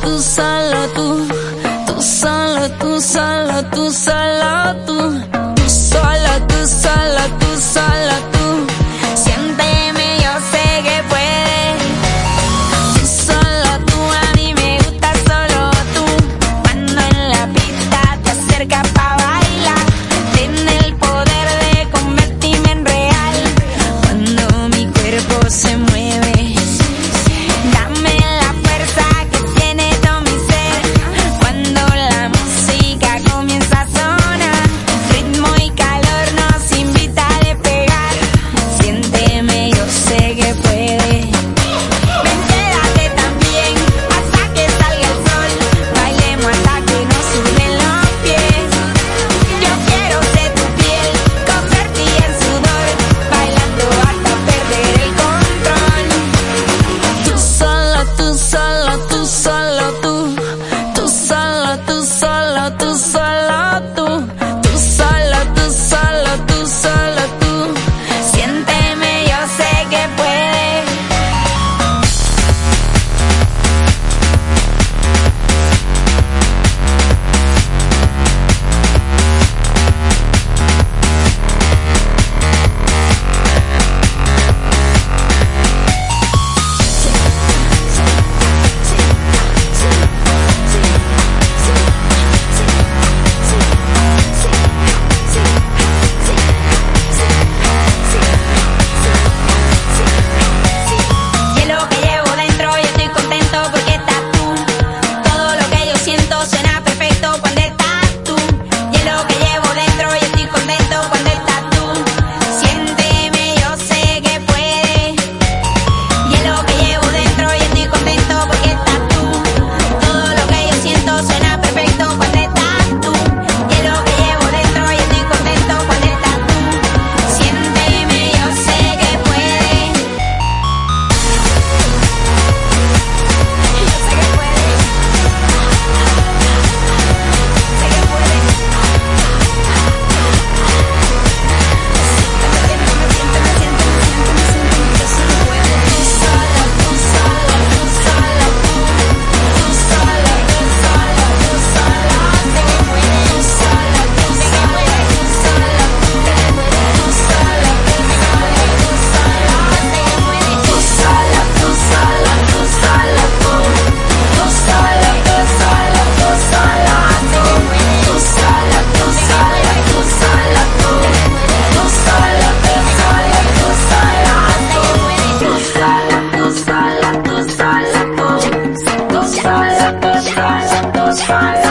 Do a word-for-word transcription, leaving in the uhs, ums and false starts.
tú, solo tú, tú solo, tú solo, tú solo tú, tú solo, tú solo, tú solo tú, siénteme, yo sé que puedes, tú solo tú, a mí me gusta solo tú, cuando en la pista te acercas pa' bailar, tiene el poder de convertirme en real, cuando mi cuerpo se mueve. Fire.